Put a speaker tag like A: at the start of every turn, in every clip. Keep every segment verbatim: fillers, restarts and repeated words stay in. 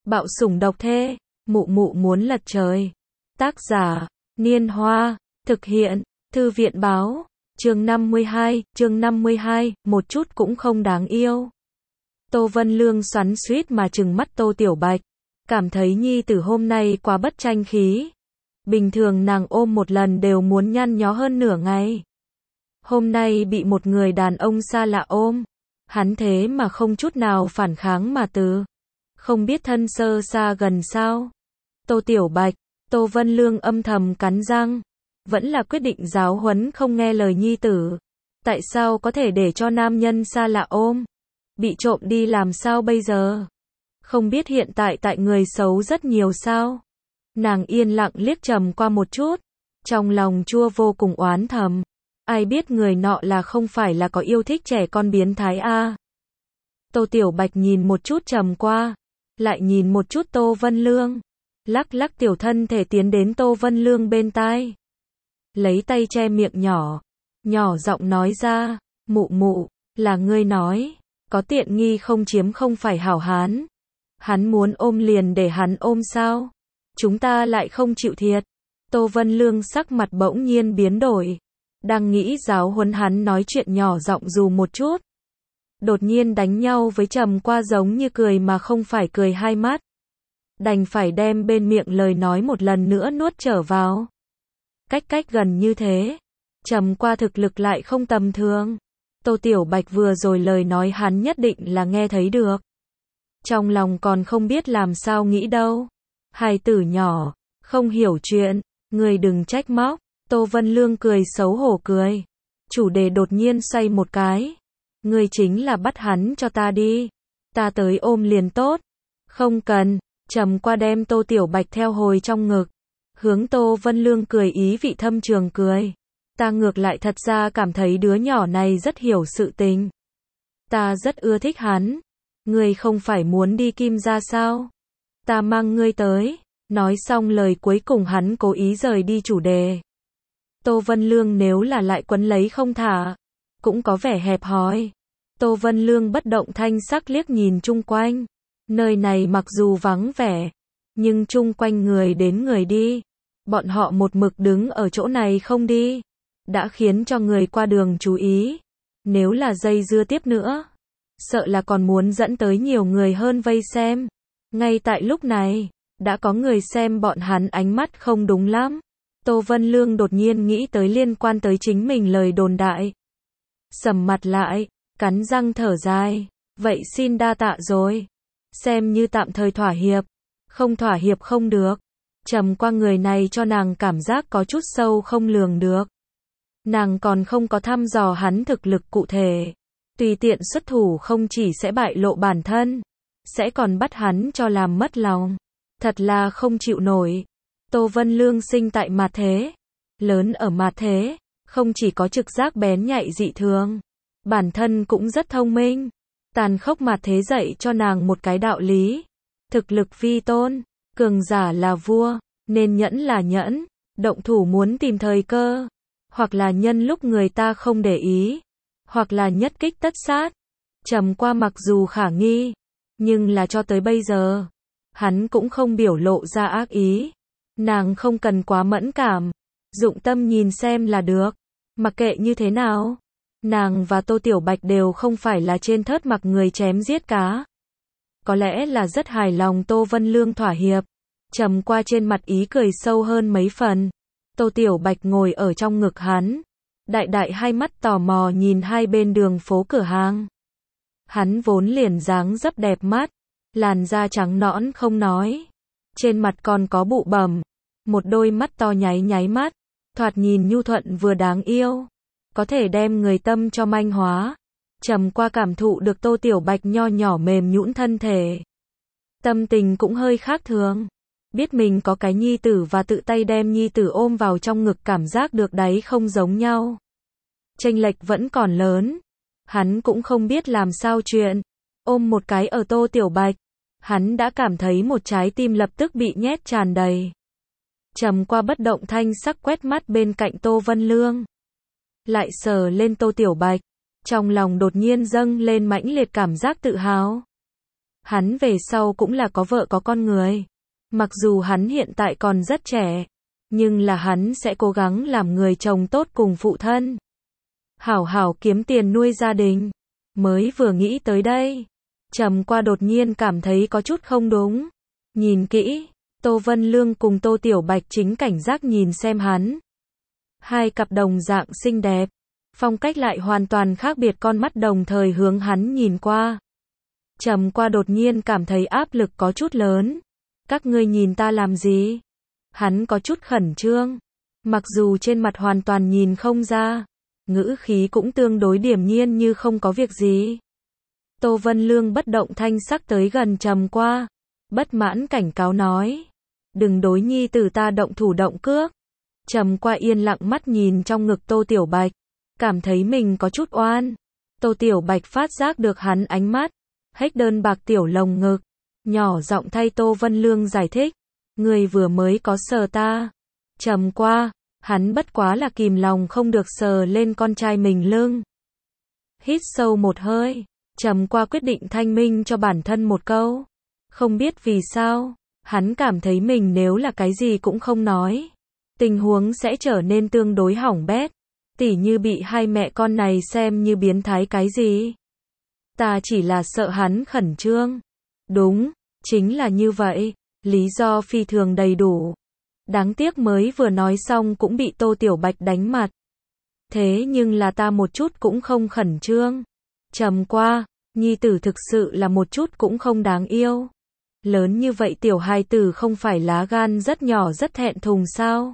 A: Bạo sủng độc thê, mụ mụ muốn lật trời. Tác giả, Niên Hoa, thực hiện, Thư viện Báo, chương năm mươi hai, chương năm mươi hai, một chút cũng không đáng yêu. Tô Vân Lương xoắn xuýt mà trừng mắt Tô Tiểu Bạch, cảm thấy nhi tử hôm nay quá bất tranh khí. Bình thường nàng ôm một lần đều muốn nhăn nhó hơn nửa ngày. Hôm nay bị một người đàn ông xa lạ ôm, hắn thế mà không chút nào phản kháng mà từ. Không biết thân sơ xa gần sao. Tô Tiểu Bạch, Tô Vân Lương âm thầm cắn răng, vẫn là quyết định giáo huấn không nghe lời nhi tử. Tại sao có thể để cho nam nhân xa lạ ôm? Bị trộm đi làm sao bây giờ? Không biết hiện tại tại người xấu rất nhiều sao? Nàng yên lặng liếc trầm qua một chút, trong lòng chua vô cùng oán thầm. Ai biết người nọ là không phải là có yêu thích trẻ con biến thái a? Tô Tiểu Bạch nhìn một chút trầm qua, lại nhìn một chút Tô Vân Lương, lắc lắc tiểu thân thể tiến đến Tô Vân Lương bên tai. Lấy tay che miệng nhỏ, nhỏ giọng nói ra, mụ mụ, là ngươi nói, có tiện nghi không chiếm không phải hảo hán. Hắn muốn ôm liền để hắn ôm sao? Chúng ta lại không chịu thiệt. Tô Vân Lương sắc mặt bỗng nhiên biến đổi, đang nghĩ giáo huấn hắn nói chuyện nhỏ giọng dù một chút. Đột nhiên đánh nhau với trầm qua giống như cười mà không phải cười hai mắt. Đành phải đem bên miệng lời nói một lần nữa nuốt trở vào. Cách cách gần như thế, trầm qua thực lực lại không tầm thường. Tô Tiểu Bạch vừa rồi lời nói hắn nhất định là nghe thấy được. Trong lòng còn không biết làm sao nghĩ đâu. Hài tử nhỏ, không hiểu chuyện, người đừng trách móc. Tô Vân Lương cười xấu hổ cười. Chủ đề đột nhiên xoay một cái. Người chính là bắt hắn cho ta đi. Ta tới ôm liền tốt. Không cần. Trầm qua đem Tô Tiểu Bạch theo hồi trong ngực. Hướng Tô Vân Lương cười ý vị thâm trường cười. Ta ngược lại thật ra cảm thấy đứa nhỏ này rất hiểu sự tình. Ta rất ưa thích hắn. Ngươi không phải muốn đi Kim gia sao? Ta mang ngươi tới. Nói xong lời cuối cùng hắn cố ý rời đi chủ đề. Tô Vân Lương nếu là lại quấn lấy không thả, cũng có vẻ hẹp hòi. Tô Vân Lương bất động thanh sắc liếc nhìn chung quanh. Nơi này mặc dù vắng vẻ, nhưng chung quanh người đến người đi. Bọn họ một mực đứng ở chỗ này không đi, đã khiến cho người qua đường chú ý. Nếu là dây dưa tiếp nữa, sợ là còn muốn dẫn tới nhiều người hơn vây xem. Ngay tại lúc này, đã có người xem bọn hắn ánh mắt không đúng lắm. Tô Vân Lương đột nhiên nghĩ tới liên quan tới chính mình lời đồn đại. Sầm mặt lại, cắn răng thở dài. Vậy xin đa tạ rồi. Xem như tạm thời thỏa hiệp. Không thỏa hiệp không được. Trầm qua người này cho nàng cảm giác có chút sâu không lường được. Nàng còn không có thăm dò hắn thực lực cụ thể. Tùy tiện xuất thủ không chỉ sẽ bại lộ bản thân, sẽ còn bắt hắn cho làm mất lòng. Thật là không chịu nổi. Tô Vân Lương sinh tại mạt thế, lớn ở mạt thế, không chỉ có trực giác bén nhạy dị thường, bản thân cũng rất thông minh. Tàn khốc mạt thế dạy cho nàng một cái đạo lý. Thực lực vi tôn, cường giả là vua, nên nhẫn là nhẫn, động thủ muốn tìm thời cơ, hoặc là nhân lúc người ta không để ý, hoặc là nhất kích tất sát. Trầm qua mặc dù khả nghi, nhưng là cho tới bây giờ, hắn cũng không biểu lộ ra ác ý. Nàng không cần quá mẫn cảm, dụng tâm nhìn xem là được. Mặc kệ như thế nào, nàng và Tô Tiểu Bạch đều không phải là trên thớt mặc người chém giết cá. Có lẽ là rất hài lòng Tô Vân Lương thỏa hiệp. Trầm qua trên mặt ý cười sâu hơn mấy phần. Tô Tiểu Bạch ngồi ở trong ngực hắn, đại đại hai mắt tò mò nhìn hai bên đường phố cửa hàng. Hắn vốn liền dáng dấp đẹp mắt, làn da trắng nõn không nói, trên mặt còn có bụ bẩm, một đôi mắt to nháy nháy mắt, thoạt nhìn nhu thuận vừa đáng yêu, có thể đem người tâm cho manh hóa. Trầm qua cảm thụ được Tô Tiểu Bạch nho nhỏ mềm nhũn thân thể, tâm tình cũng hơi khác thường. Biết mình có cái nhi tử và tự tay đem nhi tử ôm vào trong ngực cảm giác được đấy không giống nhau. Chênh lệch vẫn còn lớn. Hắn cũng không biết làm sao chuyện. Ôm một cái ở Tô Tiểu Bạch, hắn đã cảm thấy một trái tim lập tức bị nhét tràn đầy. Trầm qua bất động thanh sắc quét mắt bên cạnh Tô Vân Lương, lại sờ lên Tô Tiểu Bạch, trong lòng đột nhiên dâng lên mãnh liệt cảm giác tự hào. Hắn về sau cũng là có vợ có con người. Mặc dù hắn hiện tại còn rất trẻ, nhưng là hắn sẽ cố gắng làm người chồng tốt cùng phụ thân. Hảo hảo kiếm tiền nuôi gia đình. Mới vừa nghĩ tới đây, Trầm Qua đột nhiên cảm thấy có chút không đúng. Nhìn kỹ, Tô Vân Lương cùng Tô Tiểu Bạch chính cảnh giác nhìn xem hắn. Hai cặp đồng dạng xinh đẹp, phong cách lại hoàn toàn khác biệt, con mắt đồng thời hướng hắn nhìn qua. Trầm Qua đột nhiên cảm thấy áp lực có chút lớn. Các ngươi nhìn ta làm gì? Hắn có chút khẩn trương. Mặc dù trên mặt hoàn toàn nhìn không ra, ngữ khí cũng tương đối điềm nhiên như không có việc gì. Tô Vân Lương bất động thanh sắc tới gần Trầm Qua, bất mãn cảnh cáo nói. Đừng đối nhi tử ta động thủ động cước. Trầm Qua yên lặng mắt nhìn trong ngực Tô Tiểu Bạch, cảm thấy mình có chút oan. Tô Tiểu Bạch phát giác được hắn ánh mắt, hếch đơn bạc tiểu lồng ngực, nhỏ giọng thay Tô Vân Lương giải thích. Người vừa mới có sờ ta. Trầm Qua, hắn bất quá là kìm lòng không được sờ lên con trai mình lưng. Hít sâu một hơi, Trầm Qua quyết định thanh minh cho bản thân một câu. Không biết vì sao, hắn cảm thấy mình nếu là cái gì cũng không nói, tình huống sẽ trở nên tương đối hỏng bét, tỉ như bị hai mẹ con này xem như biến thái cái gì. Ta chỉ là sợ hắn khẩn trương. Đúng, chính là như vậy, lý do phi thường đầy đủ. Đáng tiếc mới vừa nói xong cũng bị Tô Tiểu Bạch đánh mặt. Thế nhưng là ta một chút cũng không khẩn trương. Trầm Qua, nhi tử thực sự là một chút cũng không đáng yêu. Lớn như vậy tiểu hài tử không phải lá gan rất nhỏ rất thẹn thùng sao?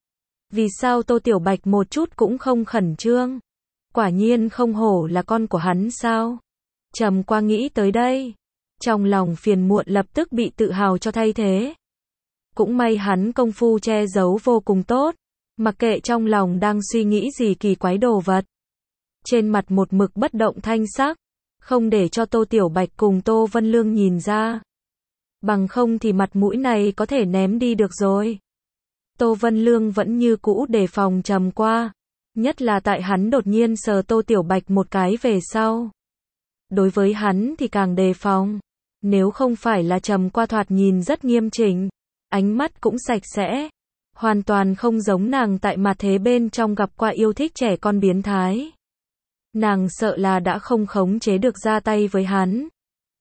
A: Vì sao Tô Tiểu Bạch một chút cũng không khẩn trương? Quả nhiên không hổ là con của hắn sao? Trầm Qua nghĩ tới đây, trong lòng phiền muộn lập tức bị tự hào cho thay thế. Cũng may hắn công phu che giấu vô cùng tốt, mặc kệ trong lòng đang suy nghĩ gì kỳ quái đồ vật. Trên mặt một mực bất động thanh sắc, không để cho Tô Tiểu Bạch cùng Tô Vân Lương nhìn ra. Bằng không thì mặt mũi này có thể ném đi được rồi. Tô Vân Lương vẫn như cũ đề phòng Trầm Qua, nhất là tại hắn đột nhiên sờ Tô Tiểu Bạch một cái về sau. Đối với hắn thì càng đề phòng. Nếu không phải là Trầm Qua thoạt nhìn rất nghiêm chỉnh, ánh mắt cũng sạch sẽ, hoàn toàn không giống nàng tại mặt thế bên trong gặp qua yêu thích trẻ con biến thái. Nàng sợ là đã không khống chế được ra tay với hắn.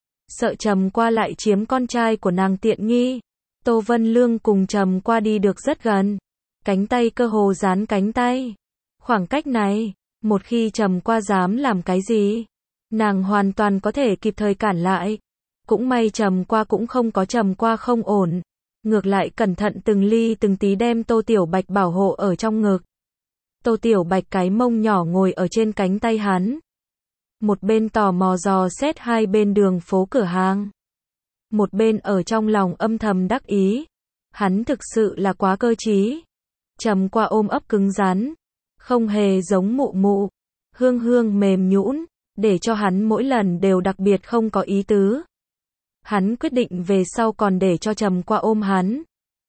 A: Sợ Trầm Qua lại chiếm con trai của nàng tiện nghi. Tô Vân Lương cùng Trầm Qua đi được rất gần, cánh tay cơ hồ dán cánh tay. Khoảng cách này, một khi Trầm Qua dám làm cái gì, nàng hoàn toàn có thể kịp thời cản lại. Cũng may Trầm Qua cũng không có Trầm Qua không ổn, ngược lại cẩn thận từng ly từng tí đem Tô Tiểu Bạch bảo hộ ở trong ngực. Tô Tiểu Bạch cái mông nhỏ ngồi ở trên cánh tay hắn, một bên tò mò dò xét hai bên đường phố cửa hàng, một bên ở trong lòng âm thầm đắc ý. Hắn thực sự là quá cơ trí. Trầm Qua ôm ấp cứng rắn, không hề giống mụ mụ, hương hương mềm nhũn, để cho hắn mỗi lần đều đặc biệt không có ý tứ. Hắn quyết định về sau còn để cho Trầm Qua ôm hắn.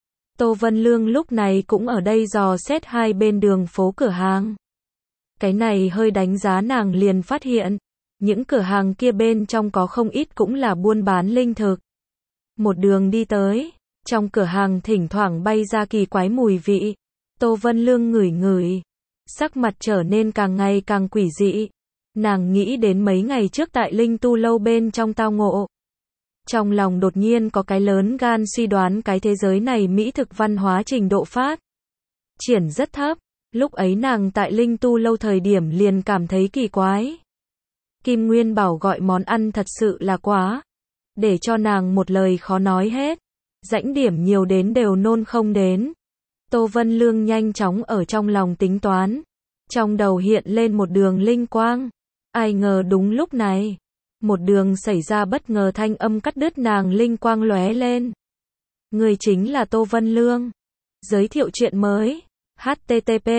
A: Tô Vân Lương lúc này cũng ở đây dò xét hai bên đường phố cửa hàng. Cái này hơi đánh giá nàng liền phát hiện, những cửa hàng kia bên trong có không ít cũng là buôn bán linh thực. Một đường đi tới, trong cửa hàng thỉnh thoảng bay ra kỳ quái mùi vị. Tô Vân Lương ngửi ngửi, sắc mặt trở nên càng ngày càng quỷ dị. Nàng nghĩ đến mấy ngày trước tại Linh Tu lâu bên trong tao ngộ. Trong lòng đột nhiên có cái lớn gan suy đoán cái thế giới này mỹ thực văn hóa trình độ phát triển rất thấp. Lúc ấy nàng tại Linh Tu lâu thời điểm liền cảm thấy kỳ quái. Kim Nguyên Bảo gọi món ăn thật sự là quá, để cho nàng một lời khó nói hết. Rãnh điểm nhiều đến đều nôn không đến. Tô Vân Lương nhanh chóng ở trong lòng tính toán, trong đầu hiện lên một đường linh quang. Ai ngờ đúng lúc này, một đường xảy ra bất ngờ thanh âm cắt đứt nàng linh quang lóe lên. Người chính là Tô Vân Lương. Giới thiệu chuyện mới. H T T P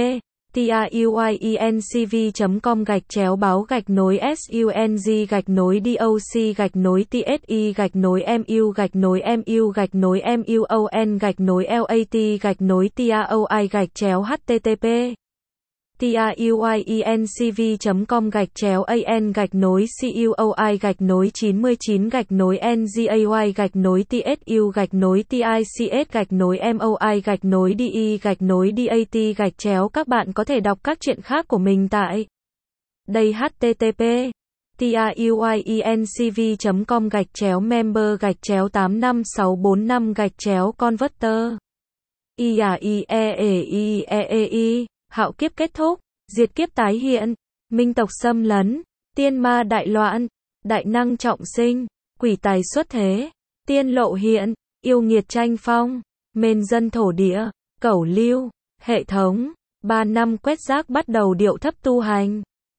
A: TAUIENCV chấm com gạch chéo báo gạch nối SUNG gạch nối DOC gạch nối TSI gạch nối MU gạch nối MU gạch nối MUON gạch nối LAT gạch nối TAOI gạch chéo HTTP tuyuyencv chấm com gạch chéo an gạch nối cuoi gạch nối chín mươi chín gạch nối ngay gạch nối tsu gạch nối tics gạch nối moi gạch nối de gạch nối dat gạch chéo. Các bạn có thể đọc các truyện khác của mình tại đây http tuyuyencv chấm com gạch chéo member gạch chéo tám năm sáu bốn năm gạch chéo converter. I A I E E I E E I, hạo kiếp kết thúc, diệt kiếp tái hiện, minh tộc xâm lấn, tiên ma đại loạn, đại năng trọng sinh, quỷ tài xuất thế, tiên lộ hiện, yêu nghiệt tranh phong, mền dân thổ địa, cẩu lưu, hệ thống, ba năm quét rác bắt đầu điệu thấp tu hành.